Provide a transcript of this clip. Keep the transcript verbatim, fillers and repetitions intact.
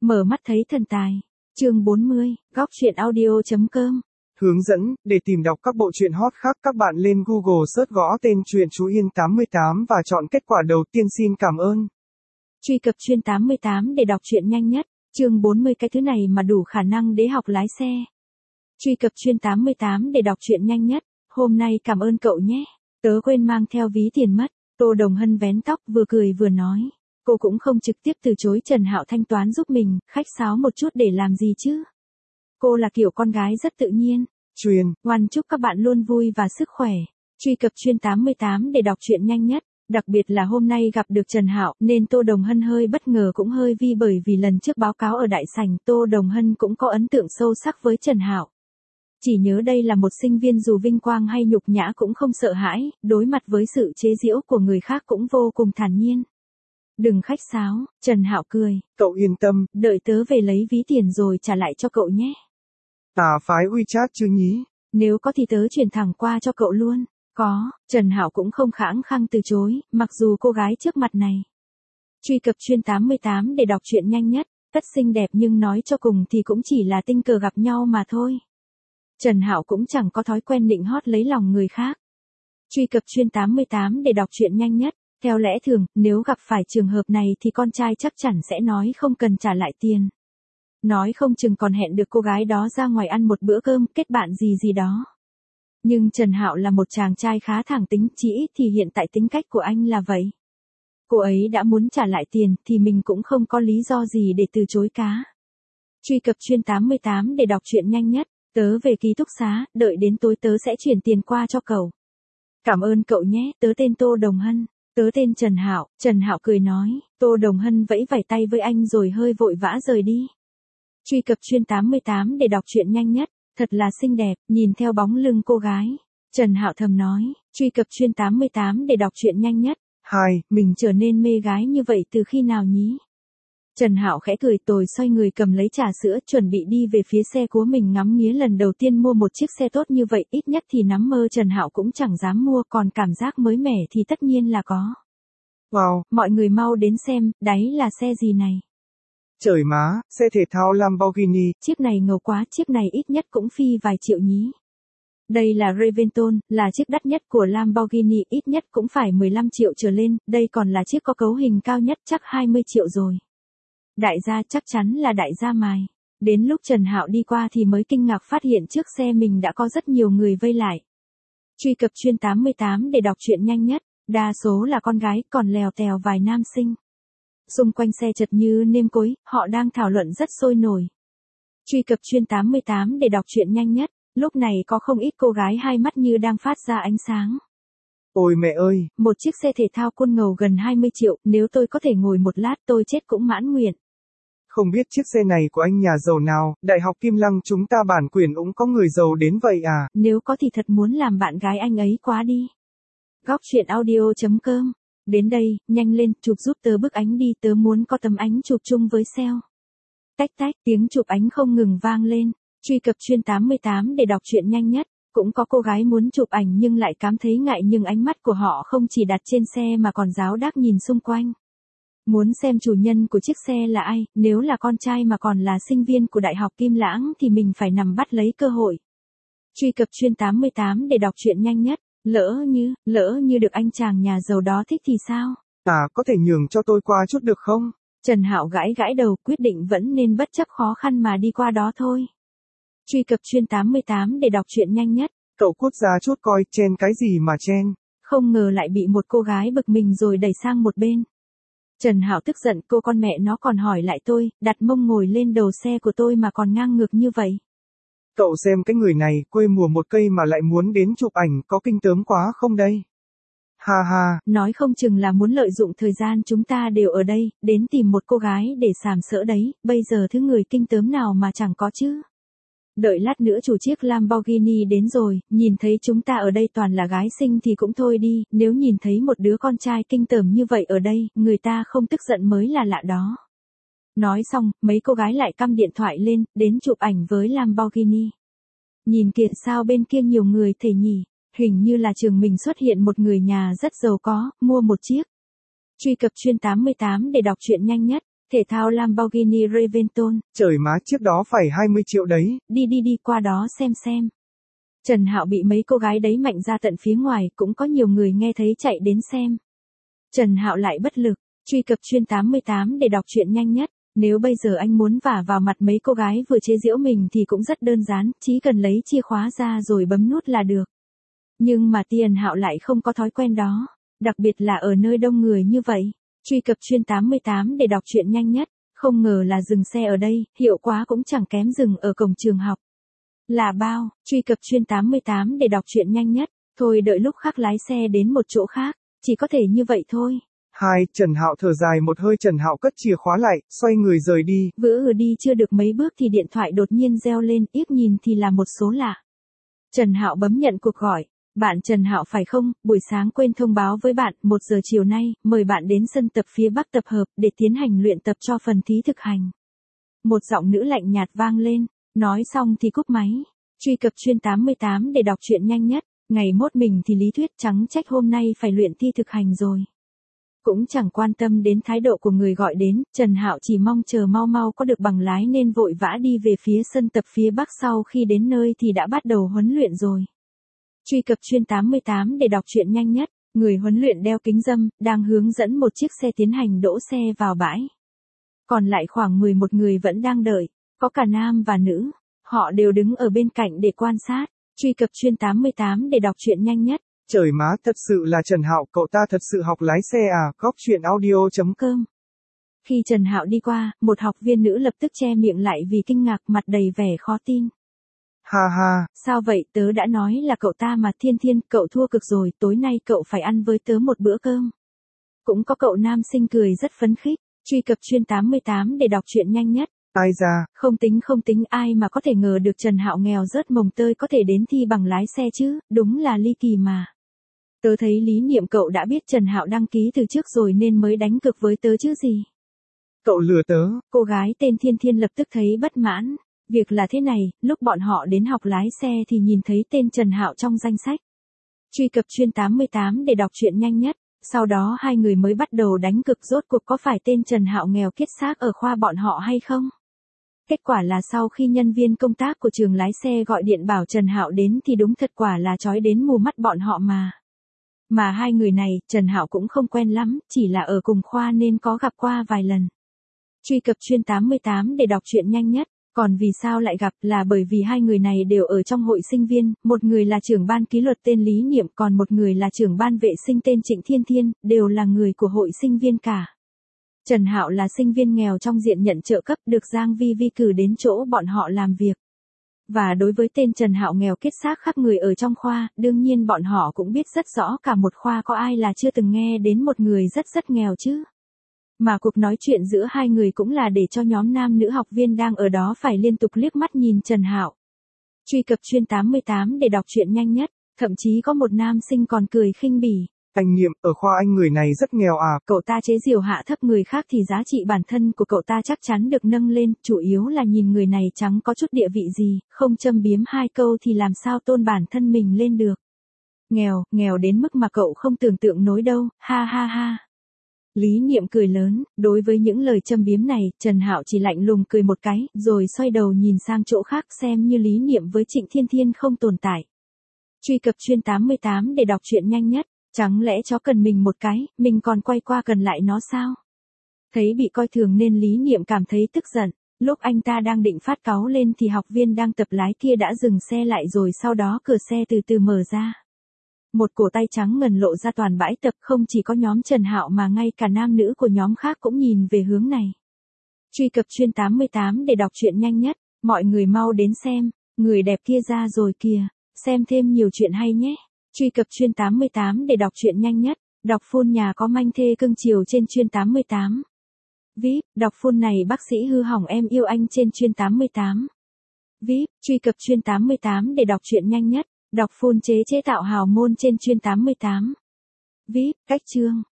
Mở mắt thấy thần tài. Chương bốn mươi, góc truyện audio chấm com. Hướng dẫn, để tìm đọc các bộ truyện hot khác các bạn lên Google search gõ tên truyện Chú Yên tám mươi tám và chọn kết quả đầu tiên. Xin cảm ơn. Truy cập truyện tám mươi tám để đọc truyện nhanh nhất. Chương bốn mươi, cái thứ này mà đủ khả năng để học lái xe. Truy cập truyện tám mươi tám để đọc truyện nhanh nhất. Hôm nay cảm ơn cậu nhé. Tớ quên mang theo ví tiền mất. Tô Đồng Hân vén tóc vừa cười vừa nói. Cô cũng không trực tiếp từ chối Trần Hạo thanh toán giúp mình, khách sáo một chút để làm gì chứ. Cô là kiểu con gái rất tự nhiên. Truyền, Ngoan chúc các bạn luôn vui và sức khỏe. Truy cập truyện tám mươi tám để đọc truyện nhanh nhất. Đặc biệt là hôm nay gặp được Trần Hạo nên Tô Đồng Hân hơi bất ngờ cũng hơi vi, bởi vì lần trước báo cáo ở đại sảnh Tô Đồng Hân cũng có ấn tượng sâu sắc với Trần Hạo. Chỉ nhớ đây là một sinh viên dù vinh quang hay nhục nhã cũng không sợ hãi, đối mặt với sự chế giễu của người khác cũng vô cùng thản nhiên. Đừng khách sáo, Trần Hạo cười. Cậu yên tâm. Đợi tớ về lấy ví tiền rồi trả lại cho cậu nhé. À phái WeChat chứ nhí? Nếu có thì tớ chuyển thẳng qua cho cậu luôn. Có, Trần Hạo cũng không khăng khăng từ chối, mặc dù cô gái trước mặt này. Truy cập truyện tám mươi tám để đọc truyện nhanh nhất, tất xinh đẹp nhưng nói cho cùng thì cũng chỉ là tình cờ gặp nhau mà thôi. Trần Hạo cũng chẳng có thói quen nịnh hót lấy lòng người khác. Truy cập truyện tám mươi tám để đọc truyện nhanh nhất. Theo lẽ thường, nếu gặp phải trường hợp này thì con trai chắc chắn sẽ nói không cần trả lại tiền. Nói không chừng còn hẹn được cô gái đó ra ngoài ăn một bữa cơm, kết bạn gì gì đó. Nhưng Trần Hạo là một chàng trai khá thẳng tính, chỉ ít thì hiện tại tính cách của anh là vậy. Cô ấy đã muốn trả lại tiền thì mình cũng không có lý do gì để từ chối cá. Truy cập truyện tám mươi tám để đọc truyện nhanh nhất. Tớ về ký túc xá, đợi đến tối tớ sẽ chuyển tiền qua cho cậu. Cảm ơn cậu nhé, tớ tên Tô Đồng Hân. Tớ tên Trần Hạo. Trần Hạo cười nói. Tô Đồng Hân vẫy vẫy tay với anh rồi hơi vội vã rời đi. Truy cập truyện tám mươi tám để đọc truyện nhanh nhất. Thật là xinh đẹp, nhìn theo bóng lưng cô gái. Trần Hạo thầm nói. Truy cập truyện tám mươi tám để đọc truyện nhanh nhất. Hai, mình trở nên mê gái như vậy từ khi nào nhí? Trần Hạo khẽ cười tồi, xoay người cầm lấy trà sữa, chuẩn bị đi về phía xe của mình, ngắm nghía lần đầu tiên mua một chiếc xe tốt như vậy, ít nhất thì nắm mơ Trần Hạo cũng chẳng dám mua, còn cảm giác mới mẻ thì tất nhiên là có. Wow, mọi người mau đến xem, đấy là xe gì này? Trời má, xe thể thao Lamborghini. Chiếc này ngầu quá, chiếc này ít nhất cũng phi vài triệu nhí. Đây là Reventon, là chiếc đắt nhất của Lamborghini, ít nhất cũng phải mười lăm triệu trở lên, đây còn là chiếc có cấu hình cao nhất, chắc hai mươi triệu rồi. Đại gia, chắc chắn là đại gia mài. Đến lúc Trần Hạo đi qua thì mới kinh ngạc phát hiện trước xe mình đã có rất nhiều người vây lại. Truy cập truyện tám mươi tám để đọc truyện nhanh nhất. Đa số là con gái, còn lèo tèo vài nam sinh. Xung quanh xe chật như nêm cối, họ đang thảo luận rất sôi nổi. Truy cập truyện tám mươi tám để đọc truyện nhanh nhất. Lúc này có không ít cô gái hai mắt như đang phát ra ánh sáng. Ôi mẹ ơi! Một chiếc xe thể thao côn ngầu gần hai mươi triệu, nếu tôi có thể ngồi một lát tôi chết cũng mãn nguyện. Không biết chiếc xe này của anh nhà giàu nào, Đại học Kim Lăng chúng ta bản quyền cũng có người giàu đến vậy à? Nếu có thì thật muốn làm bạn gái anh ấy quá đi. Góc truyện audio chấm com. Đến đây, nhanh lên, chụp giúp tớ bức ảnh đi, tớ muốn có tấm ảnh chụp chung với sale. Tách tách, tiếng chụp ảnh không ngừng vang lên. Truy cập truyện tám mươi tám để đọc truyện nhanh nhất. Cũng có cô gái muốn chụp ảnh nhưng lại cảm thấy ngại, nhưng ánh mắt của họ không chỉ đặt trên xe mà còn giáo đác nhìn xung quanh. Muốn xem chủ nhân của chiếc xe là ai, nếu là con trai mà còn là sinh viên của Đại học Kim Lãng thì mình phải nằm bắt lấy cơ hội. Truy cập truyện tám mươi tám để đọc truyện nhanh nhất. Lỡ như, lỡ như được anh chàng nhà giàu đó thích thì sao? À, có thể nhường cho tôi qua chút được không? Trần Hạo gãi gãi đầu, quyết định vẫn nên bất chấp khó khăn mà đi qua đó thôi. Truy cập truyện tám mươi tám để đọc truyện nhanh nhất. Cậu cút ra chút coi, chen cái gì mà chen? Không ngờ lại bị một cô gái bực mình rồi đẩy sang một bên. Trần Hạo tức giận, cô con mẹ nó còn hỏi lại tôi, đặt mông ngồi lên đầu xe của tôi mà còn ngang ngược như vậy. Cậu xem cái người này, quê mùa một cây mà lại muốn đến chụp ảnh, có kinh tởm quá không đây? Ha ha. Nói không chừng là muốn lợi dụng thời gian chúng ta đều ở đây, đến tìm một cô gái để sàm sỡ đấy, bây giờ thứ người kinh tởm nào mà chẳng có chứ. Đợi lát nữa chủ chiếc Lamborghini đến rồi, nhìn thấy chúng ta ở đây toàn là gái xinh thì cũng thôi đi, nếu nhìn thấy một đứa con trai kinh tởm như vậy ở đây, người ta không tức giận mới là lạ đó. Nói xong, mấy cô gái lại căm điện thoại lên, đến chụp ảnh với Lamborghini. Nhìn kìa, sao bên kia nhiều người thể nhỉ, hình như là trường mình xuất hiện một người nhà rất giàu có, mua một chiếc. Truy cập truyện tám mươi tám để đọc truyện nhanh nhất. Thể thao Lamborghini Reventon. Trời má, chiếc đó phải hai mươi triệu đấy. Đi đi đi qua đó xem xem. Trần Hạo bị mấy cô gái đấy mạnh ra tận phía ngoài, cũng có nhiều người nghe thấy chạy đến xem. Trần Hạo lại bất lực, truy cập chuyên tám mươi tám để đọc truyện nhanh nhất. Nếu bây giờ anh muốn vả vào mặt mấy cô gái vừa chế giễu mình thì cũng rất đơn giản, chỉ cần lấy chìa khóa ra rồi bấm nút là được. Nhưng mà Tiền Hạo lại không có thói quen đó, đặc biệt là ở nơi đông người như vậy. Truy cập chuyên tám mươi tám để đọc truyện nhanh nhất, không ngờ là dừng xe ở đây, hiệu quả cũng chẳng kém dừng ở cổng trường học. Là bao, truy cập chuyên tám mươi tám để đọc truyện nhanh nhất, thôi đợi lúc khác lái xe đến một chỗ khác, chỉ có thể như vậy thôi. Hai, Trần Hạo thở dài một hơi, Trần Hạo cất chìa khóa lại, xoay người rời đi. Vừa đi chưa được mấy bước thì điện thoại đột nhiên reo lên, liếc nhìn thì là một số lạ. Trần Hạo bấm nhận cuộc gọi. Bạn Trần Hạo phải không, buổi sáng quên thông báo với bạn, một giờ chiều nay, mời bạn đến sân tập phía Bắc tập hợp để tiến hành luyện tập cho phần thí thực hành. Một giọng nữ lạnh nhạt vang lên, nói xong thì cúp máy. Truy cập chuyên tám mươi tám để đọc truyện nhanh nhất, ngày mốt mình thì lý thuyết, trắng trách hôm nay phải luyện thi thực hành rồi. Cũng chẳng quan tâm đến thái độ của người gọi đến, Trần Hạo chỉ mong chờ mau mau có được bằng lái nên vội vã đi về phía sân tập phía Bắc, sau khi đến nơi thì đã bắt đầu huấn luyện rồi. Truy cập chuyên tám mươi tám để đọc truyện nhanh nhất, người huấn luyện đeo kính râm, đang hướng dẫn một chiếc xe tiến hành đỗ xe vào bãi. Còn lại khoảng mười một người vẫn đang đợi, có cả nam và nữ, họ đều đứng ở bên cạnh để quan sát. Truy cập chuyên tám mươi tám để đọc truyện nhanh nhất. Trời má, thật sự là Trần Hạo, cậu ta thật sự học lái xe à, góc truyện audio chấm com. Khi Trần Hạo đi qua, một học viên nữ lập tức che miệng lại vì kinh ngạc, mặt đầy vẻ khó tin. Ha ha. Sao vậy, tớ đã nói là cậu ta mà. Thiên Thiên, cậu thua cực rồi, tối nay cậu phải ăn với tớ một bữa cơm. Cũng có cậu nam sinh cười rất phấn khích. Truy cập chuyên tám mươi tám để đọc truyện nhanh nhất. Ai ra? Không tính không tính, ai mà có thể ngờ được Trần Hạo nghèo rớt mồng tơi có thể đến thi bằng lái xe chứ, đúng là ly kỳ mà. Tớ thấy lý niệm cậu đã biết Trần Hạo đăng ký từ trước rồi nên mới đánh cược với tớ chứ gì. Cậu lừa tớ. Cô gái tên Thiên Thiên lập tức thấy bất mãn. Việc là thế này, lúc bọn họ đến học lái xe thì nhìn thấy tên Trần Hạo trong danh sách. Truy cập chuyên tám mươi tám để đọc truyện nhanh nhất, sau đó hai người mới bắt đầu đánh cược rốt cuộc có phải tên Trần Hạo nghèo kiết xác ở khoa bọn họ hay không. Kết quả là sau khi nhân viên công tác của trường lái xe gọi điện bảo Trần Hạo đến thì đúng thật quả là chói đến mù mắt bọn họ mà. Mà hai người này, Trần Hạo cũng không quen lắm, chỉ là ở cùng khoa nên có gặp qua vài lần. Truy cập chuyên tám mươi tám để đọc truyện nhanh nhất, còn vì sao lại gặp là bởi vì hai người này đều ở trong hội sinh viên, một người là trưởng ban kỷ luật tên Lý Niệm, còn một người là trưởng ban vệ sinh tên Trịnh Thiên Thiên, đều là người của hội sinh viên cả. Trần Hạo là sinh viên nghèo trong diện nhận trợ cấp, được Giang Vi Vi cử đến chỗ bọn họ làm việc. Và đối với tên Trần Hạo nghèo kiết xác khắp người ở trong khoa, đương nhiên bọn họ cũng biết rất rõ cả một khoa có ai là chưa từng nghe đến một người rất rất nghèo chứ. Mà cuộc nói chuyện giữa hai người cũng là để cho nhóm nam nữ học viên đang ở đó phải liên tục liếc mắt nhìn Trần Hạo. Truy cập chuyên tám mươi tám để đọc truyện nhanh nhất, thậm chí có một nam sinh còn cười khinh bỉ. Anh Niệm, ở khoa anh người này rất nghèo à. Cậu ta chế giễu hạ thấp người khác thì giá trị bản thân của cậu ta chắc chắn được nâng lên, chủ yếu là nhìn người này chẳng có chút địa vị gì, không châm biếm hai câu thì làm sao tôn bản thân mình lên được. Nghèo, nghèo đến mức mà cậu không tưởng tượng nổi đâu, ha ha ha. Lý Niệm cười lớn, đối với những lời châm biếm này, Trần Hạo chỉ lạnh lùng cười một cái, rồi xoay đầu nhìn sang chỗ khác xem như Lý Niệm với Trịnh Thiên Thiên không tồn tại. Truy cập chuyên tám mươi tám để đọc truyện nhanh nhất, chẳng lẽ chó cần mình một cái, mình còn quay qua cần lại nó sao? Thấy bị coi thường nên Lý Niệm cảm thấy tức giận, lúc anh ta đang định phát cáu lên thì học viên đang tập lái kia đã dừng xe lại rồi sau đó cửa xe từ từ mở ra. Một cổ tay trắng ngần lộ ra toàn bãi tập, không chỉ có nhóm Trần Hạo mà ngay cả nam nữ của nhóm khác cũng nhìn về hướng này. Truy cập chuyên tám mươi tám để đọc truyện nhanh nhất, mọi người mau đến xem, người đẹp kia ra rồi kìa, xem thêm nhiều chuyện hay nhé. Truy cập chuyên tám mươi tám để đọc truyện nhanh nhất, đọc full nhà có manh thê cưng chiều trên chuyên tám mươi tám. vê i pê, đọc full này bác sĩ hư hỏng em yêu anh trên chuyên tám mươi tám. vê i pê, truy cập chuyên tám mươi tám để đọc truyện nhanh nhất. Đọc full chế chế tạo hào môn trên chuyên tám mươi tám. vê i pê, cách chương.